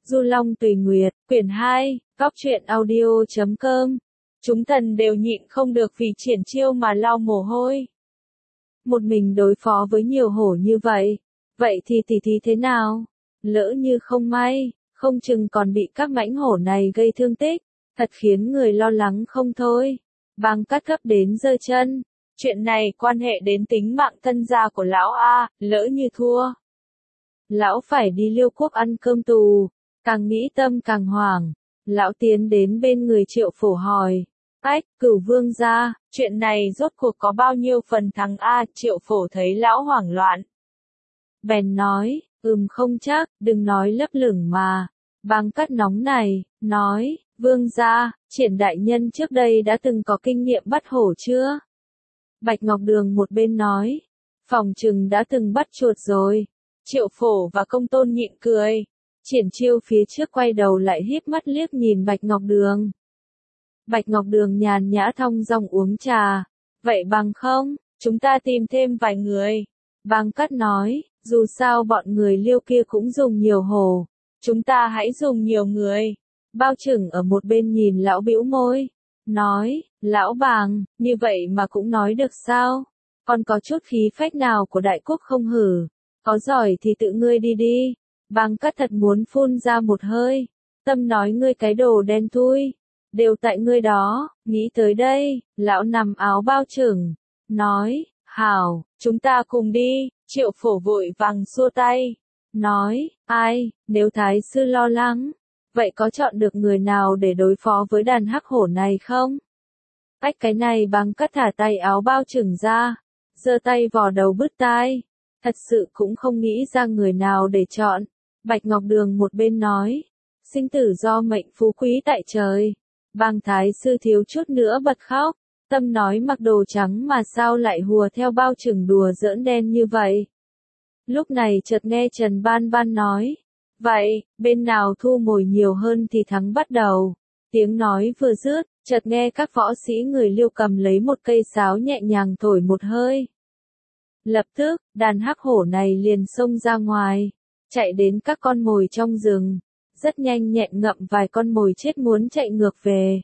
Du Long Tùy Nguyệt, quyển 2, góc truyện audio.com. Chúng thần đều nhịn không được vì Triển Chiêu mà lau mồ hôi. Một mình đối phó với nhiều hổ như vậy, vậy thì tỷ thí thế nào? Lỡ như không may, không chừng còn bị các mãnh hổ này gây thương tích, thật khiến người lo lắng không thôi. Bang Cát gấp đến giơ chân, chuyện này quan hệ đến tính mạng thân gia của lão A, lỡ như thua. Lão phải đi Liêu Quốc ăn cơm tù, càng nghĩ tâm càng hoảng. Lão tiến đến bên người Triệu Phổ hỏi, ách, Cửu Vương gia, chuyện này rốt cuộc có bao nhiêu phần thắng A? Triệu Phổ thấy lão hoảng loạn, bèn nói, không chắc, đừng nói lấp lửng mà. Bang Cát nóng này, nói, Vương gia, Triển đại nhân trước đây đã từng có kinh nghiệm bắt hổ chưa? Bạch Ngọc Đường một bên nói, phòng chừng đã từng bắt chuột rồi. Triệu Phổ và Công Tôn nhịn cười. Triển Chiêu phía trước quay đầu lại híp mắt liếc nhìn Bạch Ngọc Đường. Bạch Ngọc Đường nhàn nhã thong dong uống trà. Vậy bằng không, chúng ta tìm thêm vài người. Bang Cát nói, dù sao bọn người Liêu kia cũng dùng nhiều hổ. Chúng ta hãy dùng nhiều người. Bao Trừng ở một bên nhìn lão bĩu môi. Nói, lão Bàng, như vậy mà cũng nói được sao? Còn có chút khí phách nào của đại quốc không hử? Có giỏi thì tự ngươi đi đi. Bang Cát thật muốn phun ra một hơi. Tâm nói ngươi cái đồ đen thui. Đều tại ngươi đó, nghĩ tới đây, lão nằm áo Bao Trừng. Nói, hảo, chúng ta cùng đi. Triệu Phổ vội vàng xua tay. Nói, ai, nếu Thái sư lo lắng, vậy có chọn được người nào để đối phó với đàn hắc hổ này không? Ách cái này Bang Cát thả tay áo Bao Trừng ra, giơ tay vò đầu bứt tai. Thật sự cũng không nghĩ ra người nào để chọn. Bạch Ngọc Đường một bên nói, sinh tử do mệnh phú quý tại trời. Bang Thái sư thiếu chút nữa bật khóc. Tâm nói mặc đồ trắng mà sao lại hùa theo Bao Trừng đùa giỡn đen như vậy. Lúc này chợt nghe Trần Ban Ban nói, vậy, bên nào thu mồi nhiều hơn thì thắng bắt đầu. Tiếng nói vừa dứt, chợt nghe các võ sĩ người Liêu cầm lấy một cây sáo nhẹ nhàng thổi một hơi. Lập tức, đàn hắc hổ này liền xông ra ngoài, chạy đến các con mồi trong rừng, rất nhanh nhẹn ngậm vài con mồi chết muốn chạy ngược về.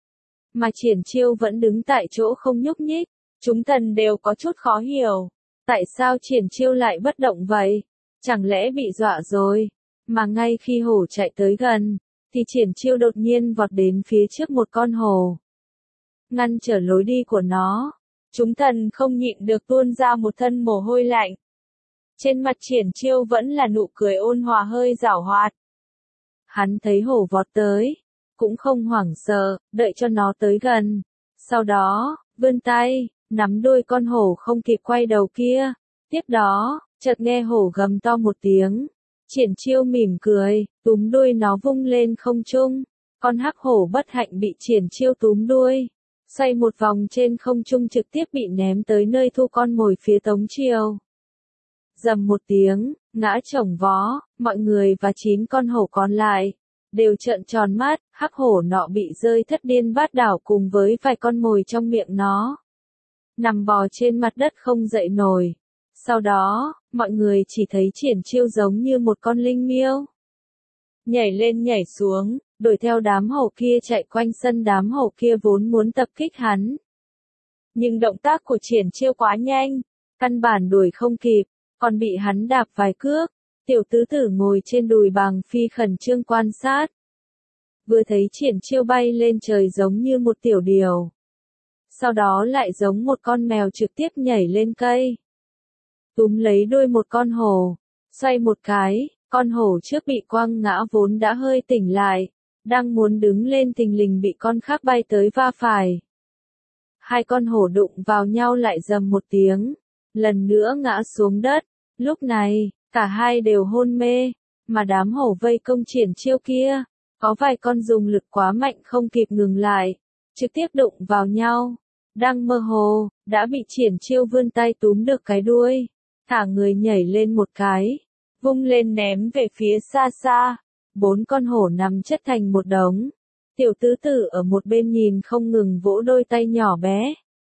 Mà Triển Chiêu vẫn đứng tại chỗ không nhúc nhích, chúng thần đều có chút khó hiểu. Tại sao Triển Chiêu lại bất động vậy? Chẳng lẽ bị dọa rồi? Mà ngay khi hổ chạy tới gần, thì Triển Chiêu đột nhiên vọt đến phía trước một con hổ, ngăn trở lối đi của nó. Chúng thần không nhịn được tuôn ra một thân mồ hôi lạnh. Trên mặt Triển Chiêu vẫn là nụ cười ôn hòa hơi giảo hoạt. Hắn thấy hổ vọt tới, cũng không hoảng sợ, đợi cho nó tới gần. Sau đó, vươn tay, nắm đuôi con hổ không kịp quay đầu kia. Tiếp đó, chợt nghe hổ gầm to một tiếng. Triển Chiêu mỉm cười, túm đuôi nó vung lên không trung. Con hắc hổ bất hạnh bị Triển Chiêu túm đuôi, xoay một vòng trên không trung trực tiếp bị ném tới nơi thu con mồi phía Tống Triều. Rầm một tiếng, ngã chồng vó, mọi người và 9 con hổ còn lại đều trợn tròn mắt. Hắc hổ nọ bị rơi thất điên bát đảo cùng với vài con mồi trong miệng nó, nằm bò trên mặt đất không dậy nổi. Sau đó, mọi người chỉ thấy Triển Chiêu giống như một con linh miêu, nhảy lên nhảy xuống, đuổi theo đám hổ kia chạy quanh sân. Đám hổ kia vốn muốn tập kích hắn, nhưng động tác của Triển Chiêu quá nhanh, căn bản đuổi không kịp, còn bị hắn đạp vài cước. Tiểu tứ tử ngồi trên đùi Bàng Phi khẩn trương quan sát. Vừa thấy Triển Chiêu bay lên trời giống như một tiểu điểu, sau đó lại giống một con mèo trực tiếp nhảy lên cây, túm lấy đuôi một con hổ, xoay một cái. Con hổ trước bị quăng ngã vốn đã hơi tỉnh lại, đang muốn đứng lên thình lình bị con khác bay tới va phải. Hai con hổ đụng vào nhau lại rầm một tiếng, lần nữa ngã xuống đất. Lúc này, cả hai đều hôn mê, mà đám hổ vây công Triển Chiêu kia, có vài con dùng lực quá mạnh không kịp ngừng lại, trực tiếp đụng vào nhau. Đang mơ hồ, đã bị Triển Chiêu vươn tay túm được cái đuôi, thả người nhảy lên một cái, vung lên ném về phía xa xa. 4 con hổ nằm chất thành một đống. Tiểu tứ tử ở một bên nhìn không ngừng vỗ đôi tay nhỏ bé.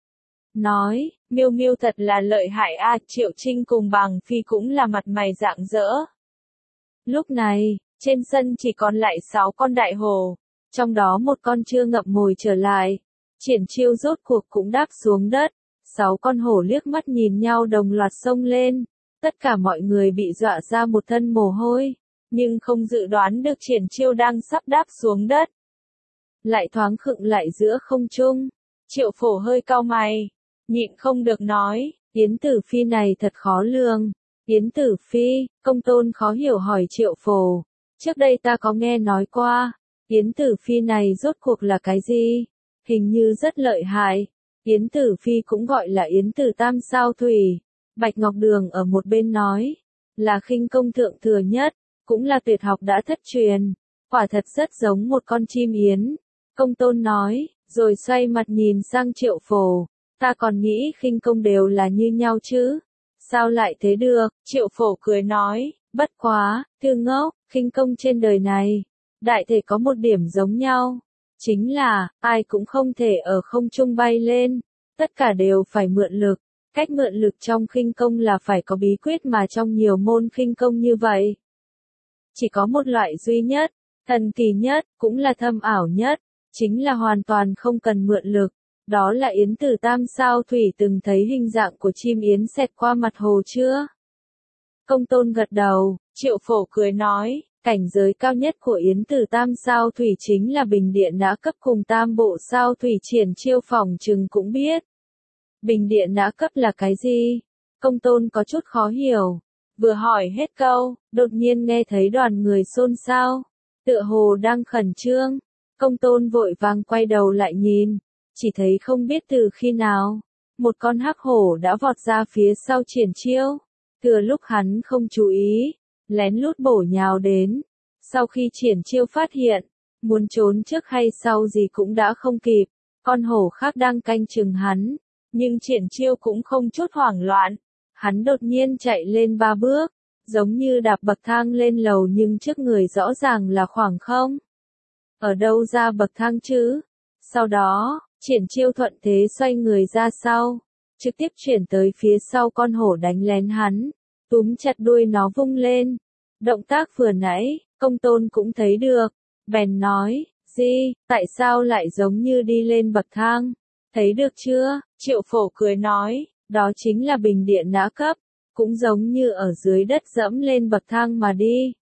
Nói, Miêu Miêu thật là lợi hại a. Triệu Trinh cùng Bàng Phi cũng là mặt mày rạng rỡ. Lúc này, Trên sân chỉ còn lại 6 con đại hổ, trong đó một con chưa ngậm mồi trở lại. Triển Chiêu rốt cuộc cũng đáp xuống đất. 6 con hổ liếc mắt nhìn nhau đồng loạt xông lên. Tất cả mọi người bị dọa ra một thân mồ hôi, nhưng không dự đoán được Triển Chiêu đang sắp đáp xuống đất. Lại thoáng khựng lại giữa không trung. Triệu Phổ hơi cau mày, nhịn không được nói, Yến Tử Phi này thật khó lường. Yến Tử Phi, Công Tôn khó hiểu hỏi Triệu Phổ. Trước đây ta có nghe nói qua, Yến Tử Phi này rốt cuộc là cái gì? Hình như rất lợi hại. Yến Tử Phi cũng gọi là Yến Tử Tam Sao Thủy. Bạch Ngọc Đường ở một bên nói, là khinh công thượng thừa nhất, cũng là tuyệt học đã thất truyền. Quả thật rất giống một con chim yến. Công Tôn nói, rồi xoay mặt nhìn sang Triệu Phổ. Ta còn nghĩ khinh công đều là như nhau chứ. Sao lại thế được? Triệu Phổ cười nói, bất quá, thư ngốc, khinh công trên đời này, đại thể có một điểm giống nhau. Chính là, ai cũng không thể ở không trung bay lên. Tất cả đều phải mượn lực. Cách mượn lực trong khinh công là phải có bí quyết mà trong nhiều môn khinh công như vậy. Chỉ có một loại duy nhất, thần kỳ nhất, cũng là thâm ảo nhất, chính là hoàn toàn không cần mượn lực. Đó là Yến Tử Tam Sao Thủy. Từng thấy hình dạng của chim yến xẹt qua mặt hồ chưa? Công Tôn gật đầu. Triệu Phổ cười nói, cảnh giới cao nhất của Yến Tử Tam Sao Thủy chính là bình địa nã cấp cùng tam bộ sao thủy. Triển Chiêu phỏng chừng cũng biết. Bình địa nã cấp là cái gì? Công Tôn có chút khó hiểu. Vừa hỏi hết câu, đột nhiên nghe thấy đoàn người xôn xao. Tựa hồ đang khẩn trương. Công Tôn vội vàng quay đầu lại nhìn. Chỉ thấy không biết từ khi nào, một con hắc hổ đã vọt ra phía sau Triển Chiêu. Thừa lúc hắn không chú ý, lén lút bổ nhào đến. Sau khi Triển Chiêu phát hiện, muốn trốn trước hay sau gì cũng đã không kịp. Con hổ khác đang canh chừng hắn, nhưng Triển Chiêu cũng không chút hoảng loạn. Hắn đột nhiên chạy lên 3 bước, giống như đạp bậc thang lên lầu nhưng trước người rõ ràng là khoảng không. Ở đâu ra bậc thang chứ? Sau đó, Triển Chiêu thuận thế xoay người ra sau, trực tiếp chuyển tới phía sau con hổ đánh lén hắn, túm chặt đuôi nó vung lên. Động tác vừa nãy, Công Tôn cũng thấy được, bèn nói, gì, tại sao lại giống như đi lên bậc thang? Thấy được chưa? Triệu Phổ cười nói, đó chính là bình địa nã cấp, cũng giống như ở dưới đất dẫm lên bậc thang mà đi.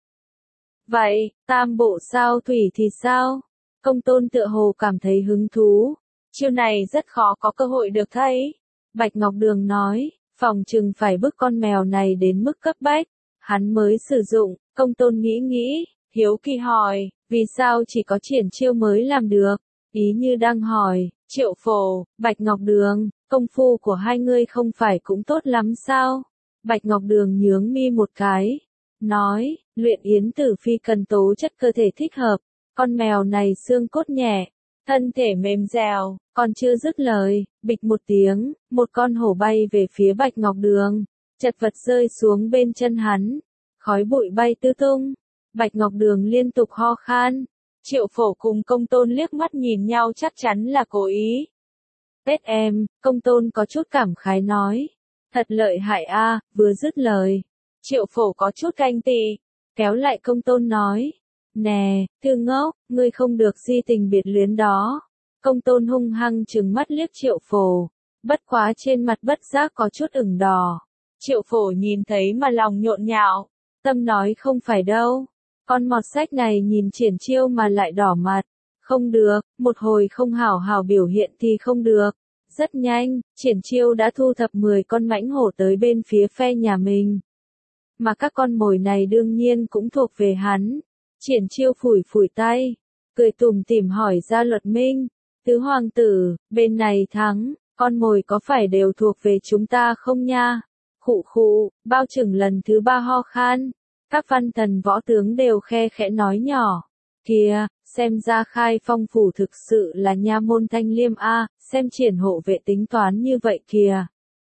Vậy, tam bộ sao thủy thì sao? Công Tôn tựa hồ cảm thấy hứng thú. Chiêu này rất khó có cơ hội được thấy. Bạch Ngọc Đường nói, phòng chừng phải bức con mèo này đến mức cấp bách, hắn mới sử dụng. Công Tôn nghĩ, hiếu kỳ hỏi, vì sao chỉ có Triển Chiêu mới làm được? Ý như đang hỏi, Triệu Phổ, Bạch Ngọc Đường, công phu của hai người không phải cũng tốt lắm sao? Bạch Ngọc Đường nhướng mi một cái, nói, luyện Yến Tử Phi cần tố chất cơ thể thích hợp, con mèo này xương cốt nhẹ, thân thể mềm dẻo. Còn chưa dứt lời, bịch một tiếng, một con hổ bay về phía Bạch Ngọc Đường, chật vật rơi xuống bên chân hắn, khói bụi bay tứ tung. Bạch Ngọc Đường liên tục ho khan. Triệu Phổ cùng Công Tôn liếc mắt nhìn nhau chắc chắn là cố ý. Tết em, Công Tôn có chút cảm khái nói. Thật lợi hại a. Vừa dứt lời, Triệu Phổ có chút canh tị, kéo lại Công Tôn nói. Nè, thư ngốc, ngươi không được di tình biệt luyến đó. Công Tôn hung hăng trừng mắt liếc Triệu Phổ, bất quá trên mặt bất giác có chút ửng đỏ. Triệu Phổ nhìn thấy mà lòng nhộn nhạo, tâm nói không phải đâu. Con mọt sách này nhìn Triển Chiêu mà lại đỏ mặt. Không được, một hồi không hảo hảo biểu hiện thì không được. Rất nhanh, Triển Chiêu đã thu thập 10 con mãnh hổ tới bên phía phe nhà mình. Mà các con mồi này đương nhiên cũng thuộc về hắn. Triển Chiêu phủi phủi tay, cười tủm tỉm hỏi ra Luật Minh, tứ hoàng tử, bên này thắng, con mồi có phải đều thuộc về chúng ta không nha? Khụ khụ, Bao Trừng lần thứ 3 ho khan. Các văn thần võ tướng đều khe khẽ nói nhỏ. Kìa, xem ra Khai Phong phủ thực sự là nha môn Thanh Liêm a, xem Triển hộ vệ tính toán như vậy kìa.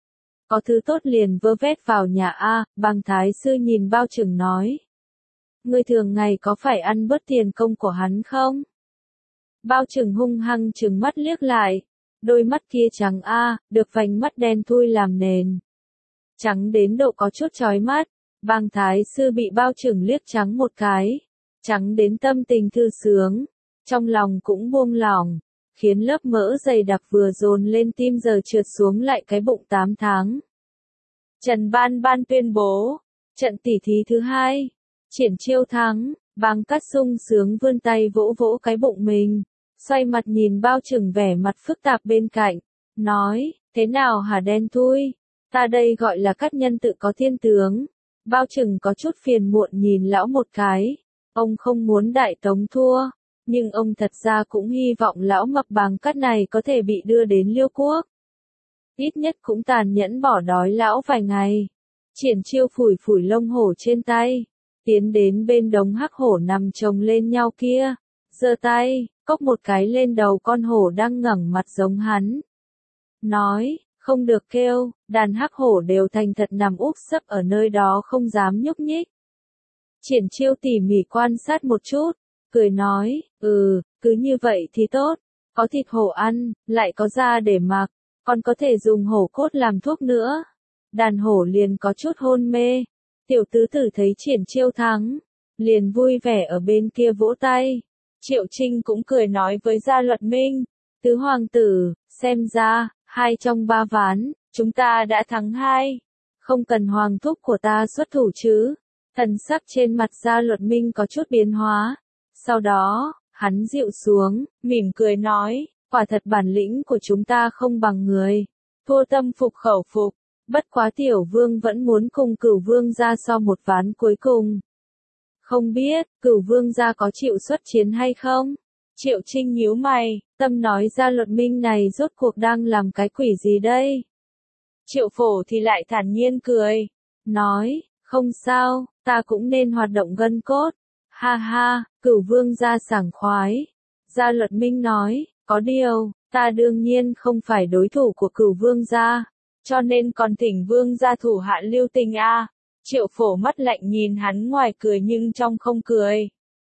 Có thứ tốt liền vơ vét vào nhà a. Bàng Thái sư nhìn Bao Trừng nói. Ngươi thường ngày có phải ăn bớt tiền công của hắn không? Bao Trừng hung hăng trừng mắt liếc lại. Đôi mắt kia trắng được vành mắt đen thui làm nền. Trắng đến độ có chút chói mắt. Bàng Thái sư bị Bao Trừng liếc trắng một cái. trắng đến tâm tình thư sướng, trong lòng cũng buông lỏng, khiến lớp mỡ dày đặc vừa dồn lên tim giờ trượt xuống lại cái bụng 8 tháng. Trần Ban Ban tuyên bố, trận tỉ thí thứ 2, Triển Chiêu thắng, Bàng Cát sung sướng vươn tay vỗ vỗ cái bụng mình, xoay mặt nhìn Bao Trừng vẻ mặt phức tạp bên cạnh, nói, thế nào hả đen thui, ta đây gọi là Cát nhân tự có thiên tướng. Bao Trừng có chút phiền muộn nhìn lão một cái, ông không muốn Đại Tống thua, nhưng ông thật ra cũng hy vọng lão mập Bàng Cát này có thể bị đưa đến Liêu Quốc. Ít nhất cũng tàn nhẫn bỏ đói lão vài ngày. Triển Chiêu phủi phủi lông hổ trên tay, tiến đến bên đống hắc hổ nằm chồng lên nhau kia, giơ tay, cốc một cái lên đầu con hổ đang ngẩng mặt giống hắn. Nói, không được kêu, đàn hắc hổ đều thành thật nằm úp sấp ở nơi đó không dám nhúc nhích. Triển Chiêu tỉ mỉ quan sát một chút, cười nói, cứ như vậy thì tốt, có thịt hổ ăn, lại có da để mặc, còn có thể dùng hổ cốt làm thuốc nữa. Đàn hổ liền có chút hôn mê, tiểu tứ tử thấy Triển Chiêu thắng, liền vui vẻ ở bên kia vỗ tay. Triệu Trinh cũng cười nói với Gia Luật Minh, tứ hoàng tử, xem ra, 2 trong 3 ván, chúng ta đã thắng 2, không cần hoàng thúc của ta xuất thủ chứ. Thần sắc trên mặt Gia Luật Minh có chút biến hóa, sau đó, hắn dịu xuống, mỉm cười nói, quả thật bản lĩnh của chúng ta không bằng người, thua tâm phục khẩu phục, bất quá tiểu vương vẫn muốn cùng Cửu vương gia so một ván cuối cùng. Không biết, Cửu vương gia có chịu xuất chiến hay không? Triệu Trinh nhíu mày, tâm nói Gia Luật Minh này rốt cuộc đang làm cái quỷ gì đây? Triệu Phổ thì lại thản nhiên cười, nói, không sao, ta cũng nên hoạt động gân cốt. Ha ha, Cửu vương gia sảng khoái. Gia Luật Minh nói, có điều, ta đương nhiên không phải đối thủ của Cửu vương gia, cho nên còn thỉnh vương gia thủ hạ lưu tình a. Triệu Phổ mắt lạnh nhìn hắn ngoài cười nhưng trong không cười.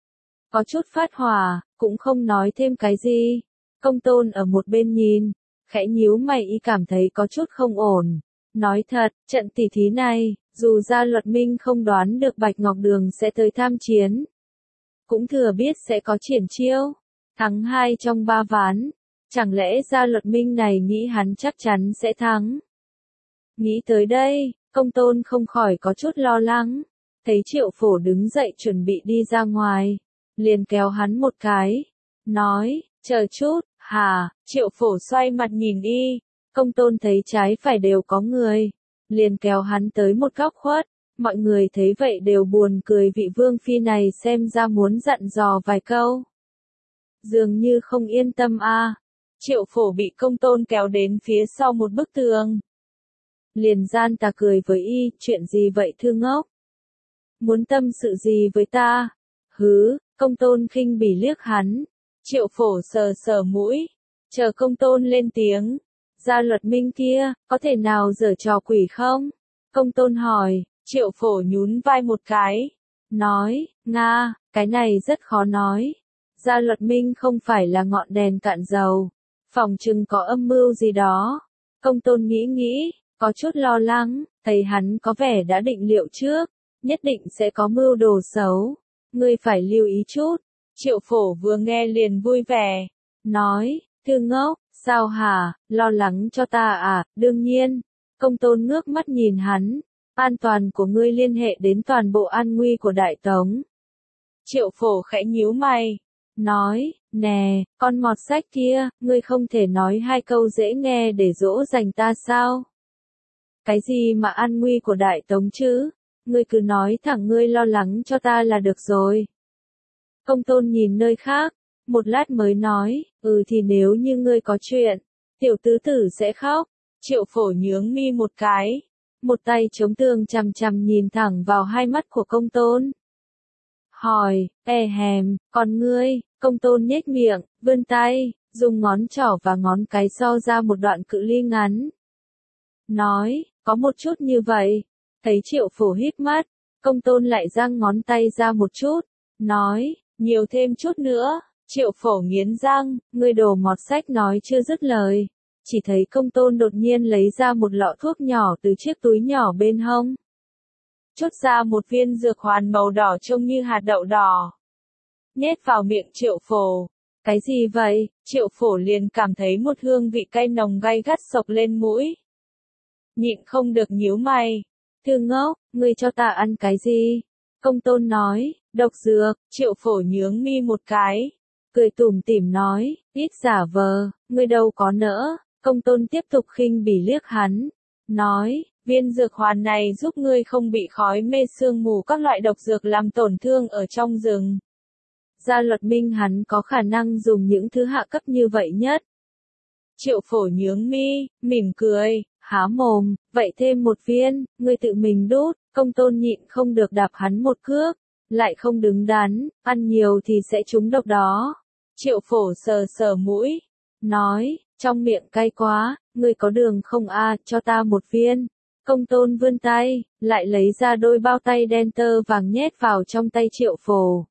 Có chút phát hỏa, cũng không nói thêm cái gì. Công Tôn ở một bên nhìn, khẽ nhíu mày y cảm thấy có chút không ổn. Nói thật, trận tỉ thí này, dù Gia Luật Minh không đoán được Bạch Ngọc Đường sẽ tới tham chiến, cũng thừa biết sẽ có Triển Chiêu, thắng 2 trong 3 ván. Chẳng lẽ Gia Luật Minh này nghĩ hắn chắc chắn sẽ thắng? Nghĩ tới đây, Công Tôn không khỏi có chút lo lắng, thấy Triệu Phổ đứng dậy chuẩn bị đi ra ngoài, liền kéo hắn một cái, nói, chờ chút, hả? Triệu Phổ xoay mặt nhìn y, Công Tôn thấy trái phải đều có người, liền kéo hắn tới một góc khuất, mọi người thấy vậy đều buồn cười vị vương phi này xem ra muốn dặn dò vài câu. Dường như không yên tâm a. Triệu Phổ bị Công Tôn kéo đến phía sau một bức tường. Liền gian tà cười với y, chuyện gì vậy thư ngốc? Muốn tâm sự gì với ta? Hứ, Công Tôn khinh bỉ liếc hắn. Triệu Phổ sờ sờ mũi, chờ Công Tôn lên tiếng. Gia Luật Minh kia, có thể nào giở trò quỷ không? Công Tôn hỏi, Triệu Phổ nhún vai một cái, nói, Nga, cái này rất khó nói. Gia Luật Minh không phải là ngọn đèn cạn dầu, phòng chừng có âm mưu gì đó. Công Tôn nghĩ nghĩ, có chút lo lắng, thấy hắn có vẻ đã định liệu trước, nhất định sẽ có mưu đồ xấu. Ngươi phải lưu ý chút. Triệu Phổ vừa nghe liền vui vẻ, nói, thư ngốc, sao hả, lo lắng cho ta à, đương nhiên. Công Tôn ngước mắt nhìn hắn, an toàn của ngươi liên hệ đến toàn bộ an nguy của Đại Tống. Triệu Phổ khẽ nhíu mày, nói, nè, con mọt sách kia, ngươi không thể nói 2 câu dễ nghe để dỗ dành ta sao? Cái gì mà an nguy của Đại Tống chứ? Ngươi cứ nói thẳng ngươi lo lắng cho ta là được rồi. Công Tôn nhìn nơi khác, một lát mới nói, thì nếu như ngươi có chuyện, tiểu tứ tử sẽ khóc. Triệu Phổ nhướng mi một cái, một tay chống tường chằm chằm nhìn thẳng vào hai mắt của Công Tôn. Hỏi, hèm, còn ngươi? Công Tôn nhếch miệng, vươn tay, dùng ngón trỏ và ngón cái so ra một đoạn cự ly ngắn. Nói, có một chút như vậy. Thấy Triệu Phổ híp mắt, Công Tôn lại giang ngón tay ra một chút, nói, nhiều thêm chút nữa. Triệu Phổ nghiến răng, ngươi đồ mọt sách nói chưa dứt lời. Chỉ thấy Công Tôn đột nhiên lấy ra một lọ thuốc nhỏ từ chiếc túi nhỏ bên hông. Chốt ra một viên dược hoàn màu đỏ trông như hạt đậu đỏ. nhét vào miệng Triệu Phổ. Cái gì vậy? Triệu Phổ liền cảm thấy một hương vị cay nồng gay gắt xộc lên mũi. Nhịn không được nhíu mày. Thư ngốc, ngươi cho ta ăn cái gì? Công tôn nói, độc dược. Triệu Phổ nhướng mi một cái, cười tủm tỉm nói, ít giả vờ, ngươi đâu có nỡ. Công tôn tiếp tục khinh bỉ liếc hắn, nói, viên dược hoàn này giúp ngươi không bị khói mê sương mù các loại độc dược làm tổn thương ở trong rừng. Gia luật minh hắn có khả năng dùng những thứ hạ cấp như vậy nhất. Triệu Phổ nhướng mi, mỉm cười, há mồm, vậy thêm một viên, ngươi tự mình đút. Công tôn nhịn không được đạp hắn một cước, lại không đứng đắn, ăn nhiều thì sẽ trúng độc đó. Triệu Phổ sờ sờ mũi, nói, trong miệng cay quá, ngươi có đường không a, cho ta một viên. Công tôn vươn tay, lại lấy ra đôi bao tay đen tơ vàng nhét vào trong tay Triệu Phổ.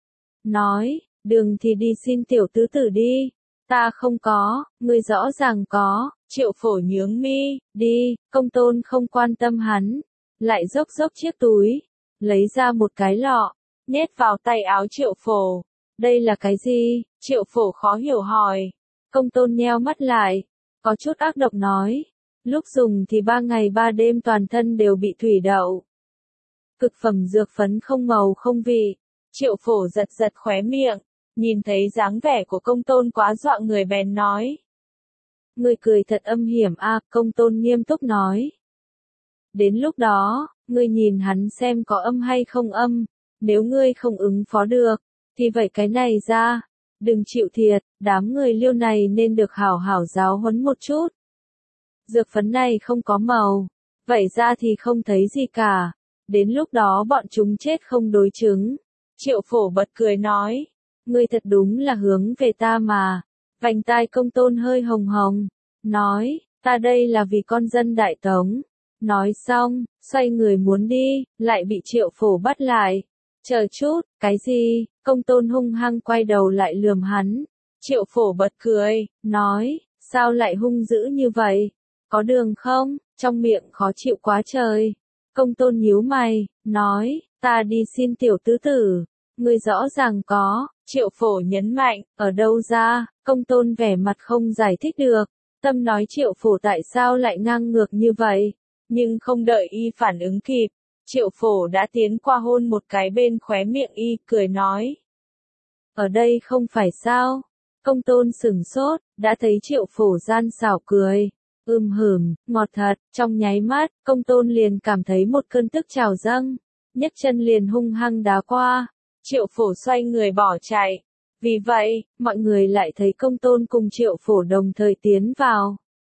Nói, đường thì đi xin tiểu tứ tử đi. Ta không có, ngươi rõ ràng có. Triệu Phổ nhướng mi, đi. Công tôn không quan tâm hắn, lại dốc chiếc túi, lấy ra một cái lọ, nhét vào tay áo Triệu Phổ. Đây là cái gì? Triệu Phổ khó hiểu hỏi. Công tôn nheo mắt lại, có chút ác độc nói, lúc dùng thì 3 ngày 3 đêm toàn thân đều bị thủy đậu. Cực phẩm dược phấn không màu không vị. Triệu Phổ giật khóe miệng, nhìn thấy dáng vẻ của công tôn quá dọa người bèn nói. Người cười thật âm hiểm a. Công tôn nghiêm túc nói. Đến lúc đó, ngươi nhìn hắn xem có âm hay không âm, nếu ngươi không ứng phó được, thì vậy cái này ra, đừng chịu thiệt, đám người Liêu này nên được hảo hảo giáo huấn một chút. Dược phấn này không có màu, vậy ra thì không thấy gì cả, đến lúc đó bọn chúng chết không đối chứng. Triệu Phổ bật cười nói, ngươi thật đúng là hướng về ta mà. Vành tai công tôn hơi hồng hồng, nói, ta đây là vì con dân Đại Tống. Nói xong, xoay người muốn đi, lại bị Triệu Phổ bắt lại. Chờ chút, cái gì? Công tôn hung hăng quay đầu lại lườm hắn. Triệu Phổ bật cười, nói, sao lại hung dữ như vậy? Có đường không? Trong miệng khó chịu quá trời. Công tôn nhíu mày, nói, ta đi xin tiểu tứ tử. Ngươi rõ ràng có. Triệu Phổ nhấn mạnh, ở đâu ra? Công tôn vẻ mặt không giải thích được. Tâm nói Triệu Phổ tại sao lại ngang ngược như vậy? Nhưng không đợi y phản ứng kịp, Triệu Phổ đã tiến qua hôn một cái bên khóe miệng y, cười nói. Ở đây không phải sao? Công tôn sửng sốt, đã thấy Triệu Phổ gian xảo cười. Ngọt thật. Trong nháy mắt, công tôn liền cảm thấy một cơn tức trào dâng, nhấc chân liền hung hăng đá qua. Triệu Phổ xoay người bỏ chạy. Vì vậy, mọi người lại thấy công tôn cùng Triệu Phổ đồng thời tiến vào.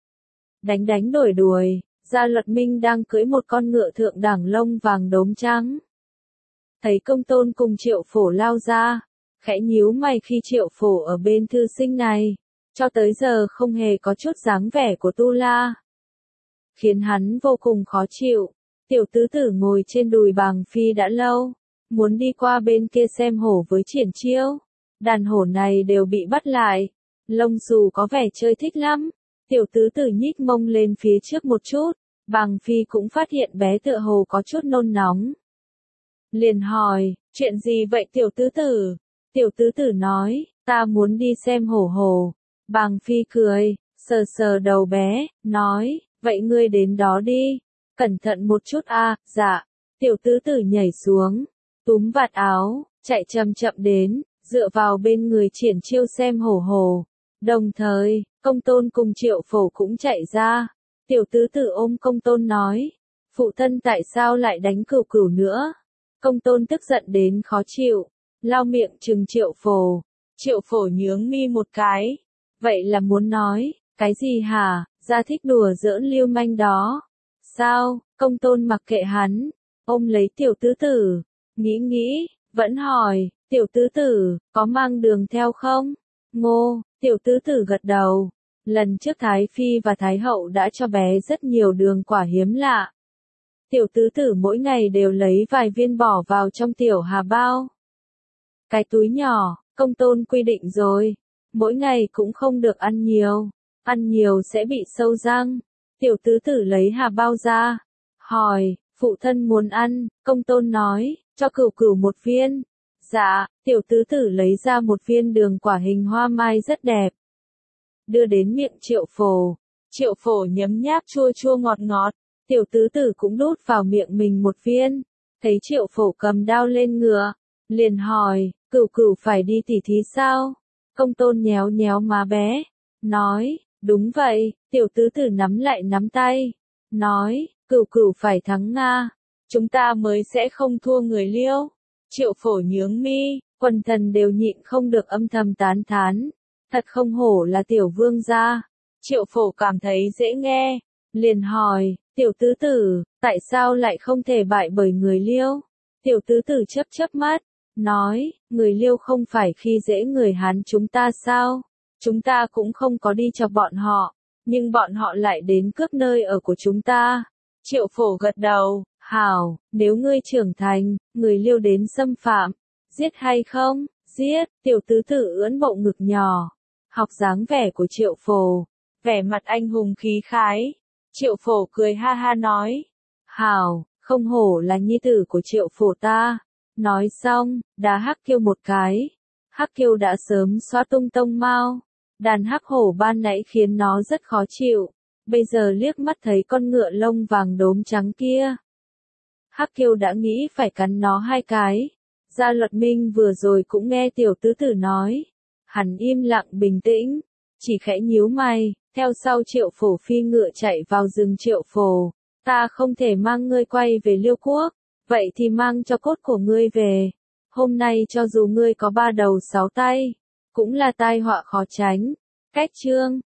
Đánh đuổi. Gia luật minh đang cưỡi một con ngựa thượng đẳng lông vàng đốm trắng. Thấy công tôn cùng Triệu Phổ lao ra, khẽ nhíu mày khi Triệu Phổ ở bên thư sinh này, cho tới giờ không hề có chút dáng vẻ của tu la. Khiến hắn vô cùng khó chịu. Tiểu tứ tử ngồi trên đùi bàng phi đã lâu, muốn đi qua bên kia xem hổ với Triển Chiêu. Đàn hổ này đều bị bắt lại. Lông xù có vẻ chơi thích lắm. Tiểu tứ tử nhích mông lên phía trước một chút, bàng phi cũng phát hiện bé tựa hồ có chút nôn nóng. Liền hỏi, chuyện gì vậy tiểu tứ tử? Tiểu tứ tử nói, ta muốn đi xem hổ. Bàng phi cười, sờ đầu bé, nói, vậy ngươi đến đó đi, cẩn thận một chút a. Dạ. Tiểu tứ tử nhảy xuống, túm vạt áo, chạy chậm đến, dựa vào bên người Triển Chiêu xem hổ. Đồng thời, công tôn cùng Triệu Phổ cũng chạy ra. Tiểu tứ tử ôm công tôn nói, phụ thân tại sao lại đánh cửu nữa? Công tôn tức giận đến khó chịu, lao miệng trừng Triệu Phổ. Triệu Phổ nhướng mi một cái, vậy là muốn nói, cái gì hả? Ra thích đùa giỡn lưu manh đó. Sao? Công tôn mặc kệ hắn, ôm lấy tiểu tứ tử, nghĩ, vẫn hỏi, tiểu tứ tử, có mang đường theo không? Ngô. Tiểu tứ tử gật đầu. Lần trước Thái Phi và Thái Hậu đã cho bé rất nhiều đường quả hiếm lạ. Tiểu tứ tử mỗi ngày đều lấy vài viên bỏ vào trong tiểu hà bao. Cái túi nhỏ, công tôn quy định rồi. Mỗi ngày cũng không được ăn nhiều sẽ bị sâu răng. Tiểu tứ tử lấy hà bao ra. Hỏi, phụ thân muốn ăn, công tôn nói, cho cửu một viên. Dạ, tiểu tứ tử lấy ra một viên đường quả hình hoa mai rất đẹp. Đưa đến miệng Triệu Phổ. Triệu Phổ nhấm nháp chua chua ngọt ngọt. Tiểu tứ tử cũng đút vào miệng mình một viên. Thấy Triệu Phổ cầm đao lên ngựa. Liền hỏi, cửu cửu phải đi tỉ thí sao? Công tôn nhéo nhéo má bé. Nói, đúng vậy, tiểu tứ tử nắm lại nắm tay. Nói, cửu cửu phải thắng Nga. Chúng ta mới sẽ không thua người Liêu. Triệu Phổ nhướng mi, quần thần đều nhịn không được âm thầm tán thán. Thật không hổ là tiểu vương gia. Triệu Phổ cảm thấy dễ nghe. Liền hỏi, tiểu tứ tử, tại sao lại không thể bại bởi người Liêu? Tiểu tứ tử chớp chớp mắt. Nói, người Liêu không phải khi dễ người Hán chúng ta sao? Chúng ta cũng không có đi chọc bọn họ. Nhưng bọn họ lại đến cướp nơi ở của chúng ta. Triệu Phổ gật đầu, hảo, nếu ngươi trưởng thành, người Liêu đến xâm phạm, giết hay không? Giết, tiểu tứ tử ưỡn bộ ngực nhỏ. Học dáng vẻ của Triệu Phổ, vẻ mặt anh hùng khí khái. Triệu Phổ cười ha ha nói, hảo, không hổ là nhi tử của Triệu Phổ ta. Nói xong, đá Hắc Kiêu một cái. Hắc Kiêu đã sớm xóa tung tông mao. Đàn hắc hổ ban nãy khiến nó rất khó chịu. Bây giờ liếc mắt thấy con ngựa lông vàng đốm trắng kia. Hắc Kiêu đã nghĩ phải cắn nó hai cái. Gia Luật Minh vừa rồi cũng nghe tiểu tứ tử nói. Hắn im lặng bình tĩnh, chỉ khẽ nhíu mày, theo sau Triệu Phổ phi ngựa chạy vào rừng. Triệu Phổ, ta không thể mang ngươi quay về Liêu Quốc, vậy thì mang cho cốt của ngươi về. Hôm nay cho dù ngươi có 3 đầu 6 tay, cũng là tai họa khó tránh. Cách chương